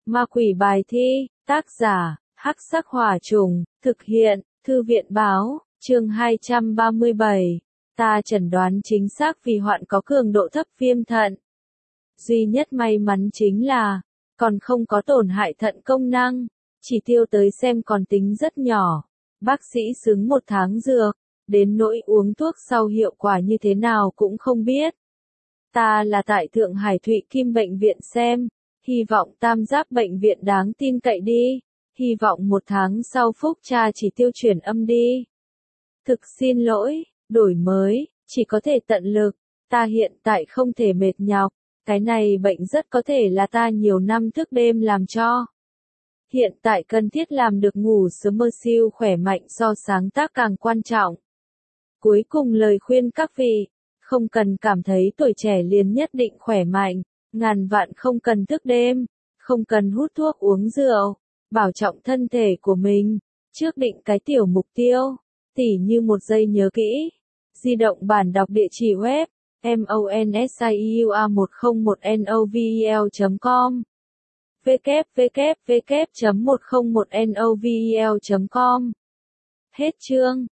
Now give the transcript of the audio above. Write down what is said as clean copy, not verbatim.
Ma quỷ bài thi, tác giả, Hắc Sắc Hỏa Trùng, thực hiện, Thư viện báo, chương 237. Ta chẩn đoán chính xác vì hoạn có cường độ thấp viêm thận. Duy nhất may mắn chính là, còn không có tổn hại thận công năng, chỉ tiêu tới xem còn tính rất nhỏ. Bác sĩ xứng 1 tháng dược, đến nỗi uống thuốc sau hiệu quả như thế nào cũng không biết. Ta là tại Thượng Hải Thụy Kim bệnh viện xem, hy vọng Tam Giác bệnh viện đáng tin cậy đi, hy vọng 1 tháng sau phúc tra chỉ tiêu chuyển âm đi. Thực xin lỗi, đổi mới, chỉ có thể tận lực, ta hiện tại không thể mệt nhọc, cái này bệnh rất có thể là ta nhiều năm thức đêm làm cho. Hiện tại cần thiết làm được ngủ sớm mơ siêu khỏe mạnh so sáng tác càng quan trọng. Cuối cùng lời khuyên các vị, không cần cảm thấy tuổi trẻ liền nhất định khỏe mạnh, ngàn vạn không cần thức đêm, không cần hút thuốc uống rượu, bảo trọng thân thể của mình, trước định cái tiểu mục tiêu, tỉ như 1 giây nhớ kỹ. Di động bản đọc địa chỉ web, monsiua101novel.com www.101novel.com. Hết chương.